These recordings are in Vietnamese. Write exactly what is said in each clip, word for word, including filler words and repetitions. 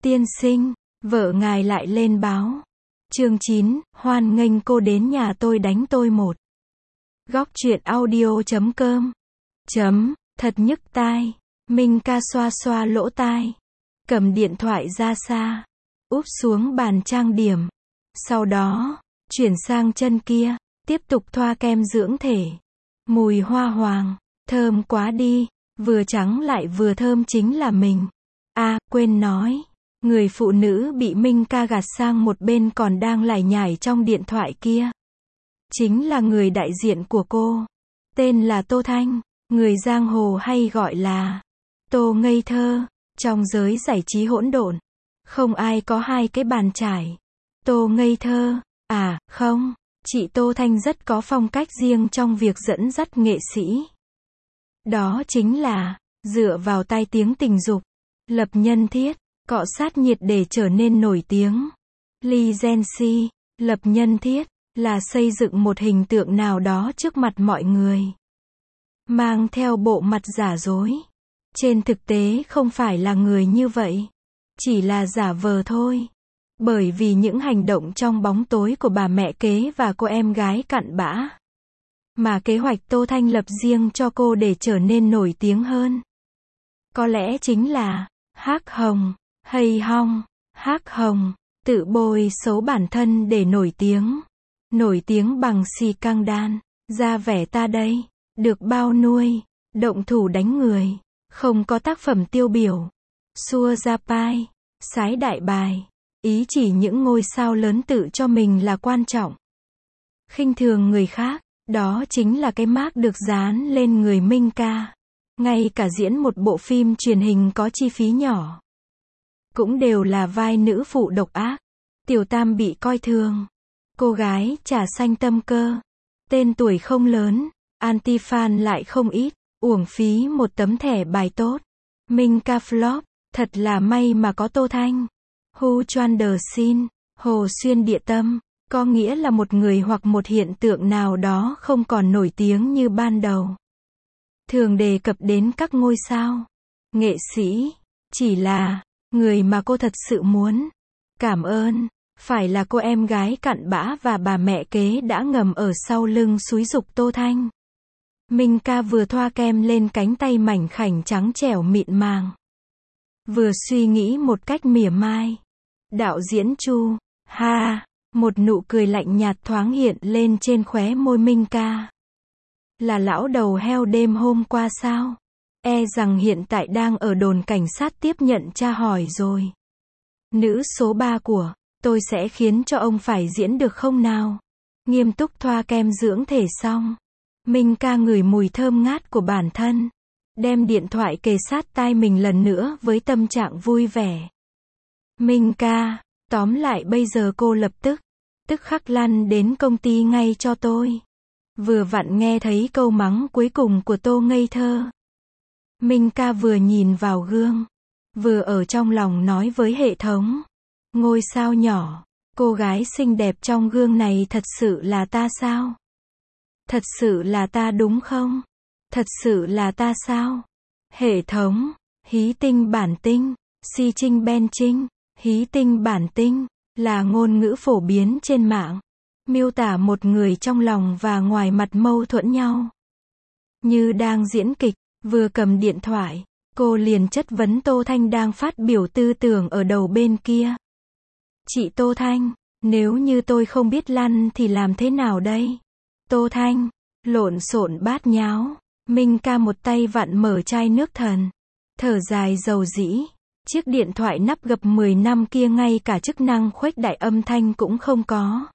Tiên sinh, vợ ngài lại lên báo. Chương chín, hoan nghênh cô đến nhà tôi đánh tôi một. Góc truyện audio chấm com. Chấm, thật nhức tai. Minh ca xoa xoa lỗ tai. Cầm điện thoại ra xa. Úp xuống bàn trang điểm. Sau đó, chuyển sang chân kia. Tiếp tục thoa kem dưỡng thể. Mùi hoa hoàng. Thơm quá đi. Vừa trắng lại vừa thơm chính là mình. À, quên nói. Người phụ nữ bị Minh ca gạt sang một bên còn đang lải nhải trong điện thoại kia. Chính là người đại diện của cô. Tên là Tô Thanh. Người giang hồ hay gọi là Tô Ngây Thơ. Trong giới giải trí hỗn độn, không ai có hai cái bàn trải. Tô Ngây Thơ. À, không. Chị Tô Thanh rất có phong cách riêng trong việc dẫn dắt nghệ sĩ. Đó chính là dựa vào tai tiếng tình dục, lập nhân thiết, cọ sát nhiệt để trở nên nổi tiếng. Regency, lập nhân thiết, là xây dựng một hình tượng nào đó trước mặt mọi người. Mang theo bộ mặt giả dối. Trên thực tế không phải là người như vậy. Chỉ là giả vờ thôi. Bởi vì những hành động trong bóng tối của bà mẹ kế và cô em gái cặn bã. Mà kế hoạch Tô Thanh lập riêng cho cô để trở nên nổi tiếng hơn. Có lẽ chính là hắc hồng, hay hong, hắc hồng, tự bôi xấu bản thân để nổi tiếng. Nổi tiếng bằng xì căng đan, ra vẻ ta đây, được bao nuôi, động thủ đánh người, không có tác phẩm tiêu biểu. Xua ra pai, sái đại bài, ý chỉ những ngôi sao lớn tự cho mình là quan trọng. Khinh thường người khác, đó chính là cái mác được dán lên người Minh ca. Ngay cả diễn một bộ phim truyền hình có chi phí nhỏ, cũng đều là vai nữ phụ độc ác. Tiểu Tam bị coi thường. Cô gái trà xanh tâm cơ. Tên tuổi không lớn, anti-fan lại không ít, uổng phí một tấm thẻ bài tốt. Minh ca flop, thật là may mà có Tô Thanh. Hu Choan Đờ Xin, Hồ Xuyên Địa Tâm, có nghĩa là một người hoặc một hiện tượng nào đó không còn nổi tiếng như ban đầu. Thường đề cập đến các ngôi sao, nghệ sĩ, chỉ là người mà cô thật sự muốn cảm ơn, phải là cô em gái cặn bã và bà mẹ kế đã ngầm ở sau lưng xúi giục Tô Thanh. Minh ca vừa thoa kem lên cánh tay mảnh khảnh trắng trẻo mịn màng, vừa suy nghĩ một cách mỉa mai. Đạo diễn Chu, ha, một nụ cười lạnh nhạt thoáng hiện lên trên khóe môi Minh ca. Là lão đầu heo đêm hôm qua sao? E rằng hiện tại đang ở đồn cảnh sát tiếp nhận tra hỏi rồi. Nữ số ba của tôi sẽ khiến cho ông phải diễn được không nào? Nghiêm túc thoa kem dưỡng thể xong, Minh ca ngửi mùi thơm ngát của bản thân, đem điện thoại kề sát tai mình lần nữa với tâm trạng vui vẻ. Minh ca, tóm lại bây giờ cô lập tức, tức khắc lăn đến công ty ngay cho tôi. Vừa vặn nghe thấy câu mắng cuối cùng của Tô Ngây Thơ. Minh ca vừa nhìn vào gương, vừa ở trong lòng nói với hệ thống. Ngôi sao nhỏ, cô gái xinh đẹp trong gương này thật sự là ta sao? Thật sự là ta đúng không? Thật sự là ta sao? Hệ thống, hí tinh bản tinh, si trinh ben trinh, hí tinh bản tinh, là ngôn ngữ phổ biến trên mạng. Miêu tả một người trong lòng và ngoài mặt mâu thuẫn nhau. Như đang diễn kịch, vừa cầm điện thoại, cô liền chất vấn Tô Thanh đang phát biểu tư tưởng ở đầu bên kia. Chị Tô Thanh, nếu như tôi không biết lăn thì làm thế nào đây? Tô Thanh, lộn xộn bát nháo. Minh ca một tay vặn mở chai nước thần. Thở dài dầu dĩ. Chiếc điện thoại nắp gập mười năm kia ngay cả chức năng khuếch đại âm thanh cũng không có.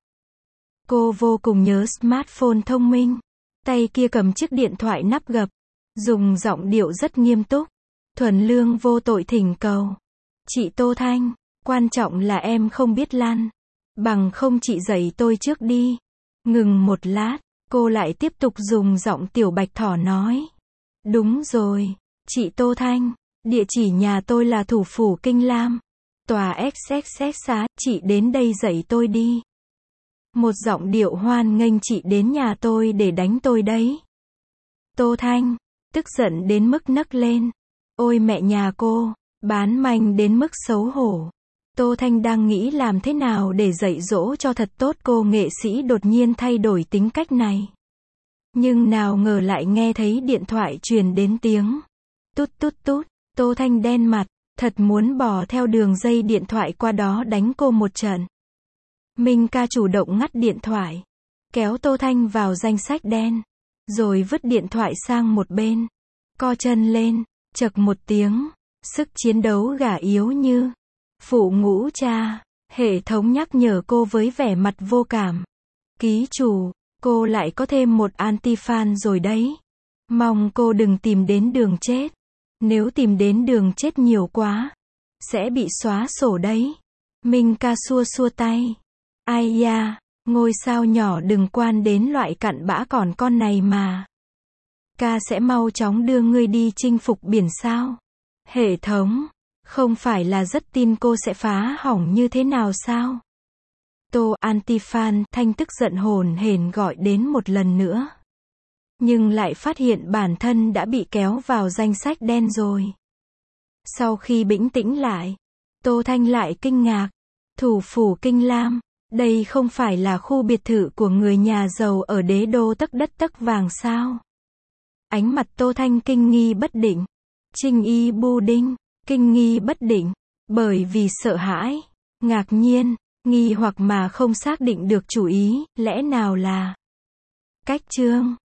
Cô vô cùng nhớ smartphone thông minh. Tay kia cầm chiếc điện thoại nắp gập, dùng giọng điệu rất nghiêm túc, thuần lương vô tội thỉnh cầu. Chị Tô Thanh, quan trọng là em không biết lăn. Bằng không chị dạy tôi trước đi. Ngừng một lát, cô lại tiếp tục dùng giọng tiểu bạch thỏ nói. Đúng rồi, chị Tô Thanh, địa chỉ nhà tôi là thủ phủ Kinh Lam. Tòa ích ích ích xá, chị đến đây dạy tôi đi. Một giọng điệu hoan nghênh chị đến nhà tôi để đánh tôi đấy. Tô Thanh, tức giận đến mức nấc lên. Ôi mẹ nhà cô, bán manh đến mức xấu hổ. Tô Thanh đang nghĩ làm thế nào để dạy dỗ cho thật tốt cô nghệ sĩ đột nhiên thay đổi tính cách này. Nhưng nào ngờ lại nghe thấy điện thoại truyền đến tiếng tút tút tút. Tô Thanh đen mặt, thật muốn bỏ theo đường dây điện thoại qua đó đánh cô một trận. Minh ca chủ động ngắt điện thoại, kéo Tô Thanh vào danh sách đen, rồi vứt điện thoại sang một bên, co chân lên, chậc một tiếng, sức chiến đấu gà yếu như phụ ngũ cha. Hệ thống nhắc nhở cô với vẻ mặt vô cảm. Ký chủ, cô lại có thêm một anti-fan rồi đấy. Mong cô đừng tìm đến đường chết. Nếu tìm đến đường chết nhiều quá, sẽ bị xóa sổ đấy. Minh ca xua xua tay. Ai da, ngôi sao nhỏ đừng quan đến loại cặn bã còn con này mà. Ca sẽ mau chóng đưa ngươi đi chinh phục biển sao. Hệ thống, không phải là rất tin cô sẽ phá hỏng như thế nào sao? Tô anti-fan Thanh tức giận hồn hển gọi đến một lần nữa. Nhưng lại phát hiện bản thân đã bị kéo vào danh sách đen rồi. Sau khi bĩnh tĩnh lại, Tô Thanh lại kinh ngạc. Thủ phủ Kinh Lam, đây không phải là khu biệt thự của người nhà giàu ở đế đô tấc đất tấc vàng sao? Ánh mặt Tô Thanh kinh nghi bất định. Trinh y bu đinh, kinh nghi bất định, bởi vì sợ hãi, ngạc nhiên, nghi hoặc mà không xác định được chủ ý, lẽ nào là cách chương.